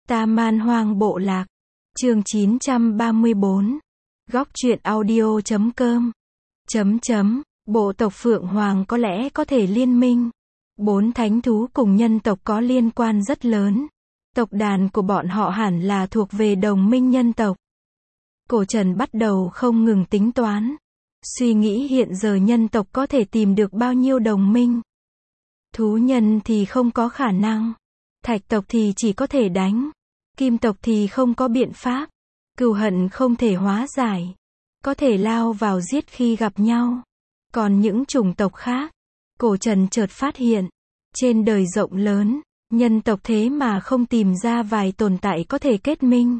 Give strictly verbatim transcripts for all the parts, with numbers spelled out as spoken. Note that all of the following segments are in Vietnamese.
Ta Man Hoang Bộ Lạc. Chương chín trăm ba mươi bốn. Góc truyện audio chấm com. Chấm chấm. Bộ tộc Phượng Hoàng có lẽ có thể liên minh. Bốn thánh thú cùng nhân tộc có liên quan rất lớn. Tộc đàn của bọn họ hẳn là thuộc về đồng minh nhân tộc. Cổ Trần bắt đầu không ngừng tính toán. Suy nghĩ hiện giờ nhân tộc có thể tìm được bao nhiêu đồng minh. Thú nhân thì không có khả năng. Thạch tộc thì chỉ có thể đánh. Kim tộc thì không có biện pháp. Cừu hận không thể hóa giải. Có thể lao vào giết khi gặp nhau. Còn những chủng tộc khác, Cổ Trần chợt phát hiện, trên đời rộng lớn, nhân tộc thế mà không tìm ra vài tồn tại có thể kết minh.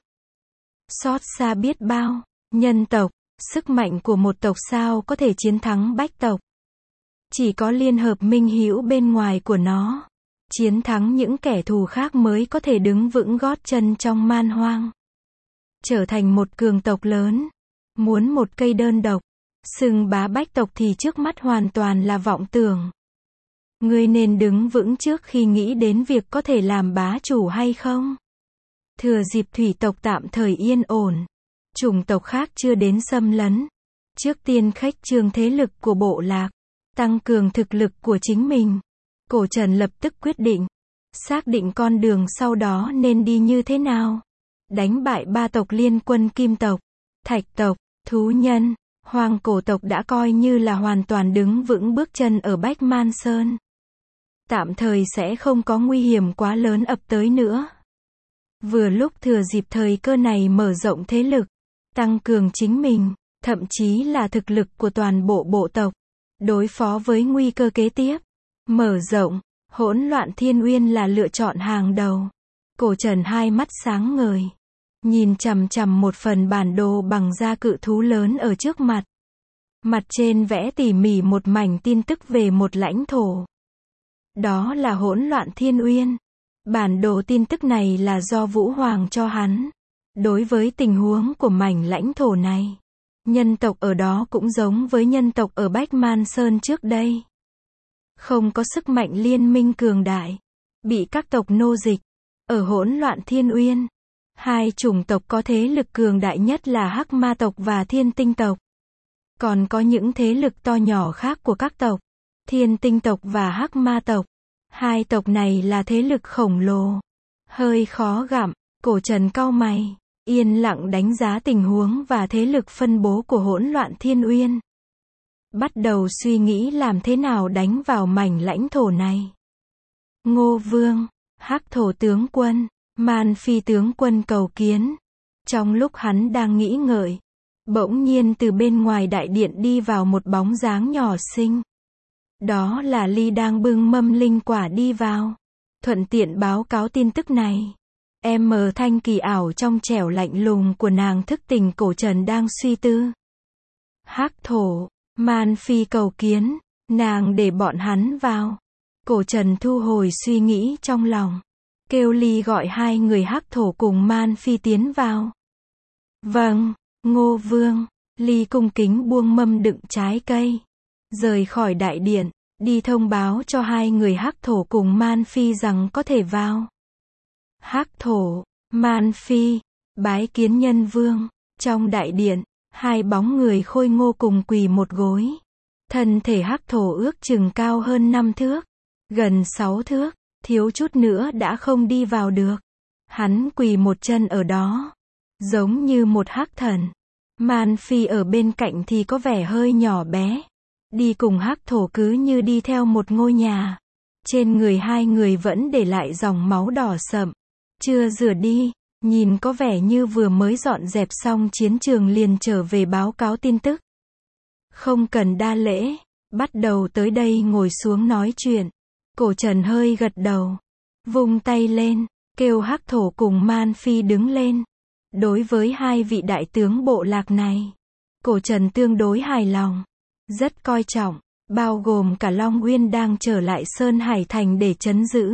Xót xa biết bao, nhân tộc, sức mạnh của một tộc sao có thể chiến thắng bách tộc. Chỉ có liên hợp minh hữu bên ngoài của nó, chiến thắng những kẻ thù khác mới có thể đứng vững gót chân trong man hoang. Trở thành một cường tộc lớn, muốn một cây đơn độc, xưng bá bách tộc thì trước mắt hoàn toàn là vọng tưởng. Ngươi nên đứng vững trước khi nghĩ đến việc có thể làm bá chủ hay không. Thừa dịp thủy tộc tạm thời yên ổn, chủng tộc khác chưa đến xâm lấn, trước tiên khuếch trương thế lực của bộ lạc, tăng cường thực lực của chính mình. Cổ Trần lập tức quyết định, xác định con đường sau đó nên đi như thế nào. Đánh bại ba tộc liên quân Kim tộc, Thạch tộc, thú nhân, Hoang cổ tộc đã coi như là hoàn toàn đứng vững bước chân ở Bách Man Sơn. Tạm thời sẽ không có nguy hiểm quá lớn ập tới nữa. Vừa lúc thừa dịp thời cơ này mở rộng thế lực, tăng cường chính mình, thậm chí là thực lực của toàn bộ bộ tộc, đối phó với nguy cơ kế tiếp. Mở rộng, hỗn loạn thiên uyên là lựa chọn hàng đầu. Cổ Trần hai mắt sáng ngời, nhìn chằm chằm một phần bản đồ bằng da cự thú lớn ở trước mặt. Mặt trên vẽ tỉ mỉ một mảnh tin tức về một lãnh thổ. Đó là hỗn loạn thiên uyên. Bản đồ tin tức này là do Vũ Hoàng cho hắn. Đối với tình huống của mảnh lãnh thổ này, nhân tộc ở đó cũng giống với nhân tộc ở Bách Man Sơn trước đây. Không có sức mạnh liên minh cường đại, bị các tộc nô dịch. Ở hỗn loạn thiên uyên, hai chủng tộc có thế lực cường đại nhất là Hắc Ma tộc và Thiên Tinh tộc. Còn có những thế lực to nhỏ khác của các tộc, Thiên Tinh tộc và Hắc Ma tộc. Hai tộc này là thế lực khổng lồ, hơi khó gặm. Cổ Trần cau mày, yên lặng đánh giá tình huống và thế lực phân bố của hỗn loạn thiên uyên. Bắt đầu suy nghĩ làm thế nào đánh vào mảnh lãnh thổ này. Ngô Vương, Hắc thổ tướng quân, Man Phi tướng quân cầu kiến. Trong lúc hắn đang nghĩ ngợi, bỗng nhiên từ bên ngoài đại điện đi vào một bóng dáng nhỏ xinh. Đó là Ly đang bưng mâm linh quả đi vào. Thuận tiện báo cáo tin tức này. Em mờ thanh kỳ ảo trong trẻo lạnh lùng của nàng thức tỉnh Cổ Trần đang suy tư. Hắc thổ, Man Phi cầu kiến, nàng để bọn hắn vào. Cổ Trần thu hồi suy nghĩ trong lòng, kêu Ly gọi hai người Hắc thổ cùng Man Phi tiến vào. Vâng, Ngô Vương. Ly cung kính buông mâm đựng trái cây, rời khỏi đại điện, đi thông báo cho hai người Hắc thổ cùng Man Phi rằng có thể vào. Hắc thổ, Man Phi, bái kiến nhân vương. Trong đại điện, hai bóng người khôi ngô cùng quỳ một gối. Thân thể Hắc thổ ước chừng cao hơn năm thước, gần sáu thước, thiếu chút nữa đã không đi vào được. Hắn quỳ một chân ở đó, giống như một hắc thần. Man Phi ở bên cạnh thì có vẻ hơi nhỏ bé. Đi cùng Hắc thổ cứ như đi theo một ngôi nhà. Trên người hai người vẫn để lại dòng máu đỏ sậm, chưa rửa đi, nhìn có vẻ như vừa mới dọn dẹp xong chiến trường liền trở về báo cáo tin tức. Không cần đa lễ, bắt đầu tới đây ngồi xuống nói chuyện. Cổ Trần hơi gật đầu, vung tay lên, kêu Hắc thổ cùng Man Phi đứng lên. Đối với hai vị đại tướng bộ lạc này, Cổ Trần tương đối hài lòng, rất coi trọng, bao gồm cả Long Uyên đang trở lại Sơn Hải Thành để trấn giữ.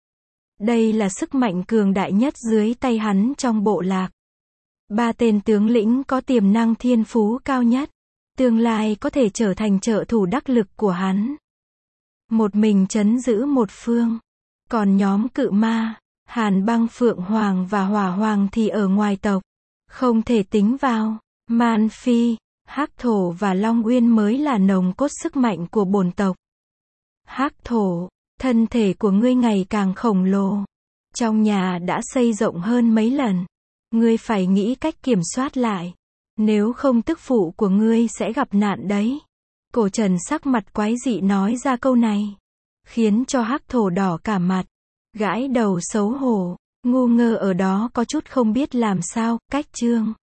Đây là sức mạnh cường đại nhất dưới tay hắn trong bộ lạc. Ba tên tướng lĩnh có tiềm năng thiên phú cao nhất, tương lai có thể trở thành trợ thủ đắc lực của hắn. Một mình trấn giữ một phương, còn nhóm cự ma, Hàn Băng Phượng Hoàng và Hỏa Hoàng thì ở ngoài tộc, không thể tính vào. Man Phi, Hắc Thổ và Long Uyên mới là nòng cốt sức mạnh của bổn tộc. Hắc Thổ, thân thể của ngươi ngày càng khổng lồ. Trong nhà đã xây rộng hơn mấy lần. Ngươi phải nghĩ cách kiểm soát lại. Nếu không tức phụ của ngươi sẽ gặp nạn đấy. Cổ Trần sắc mặt quái dị nói ra câu này, khiến cho Hắc Thổ đỏ cả mặt, gãi đầu xấu hổ, ngu ngơ ở đó có chút không biết làm sao. Cách chương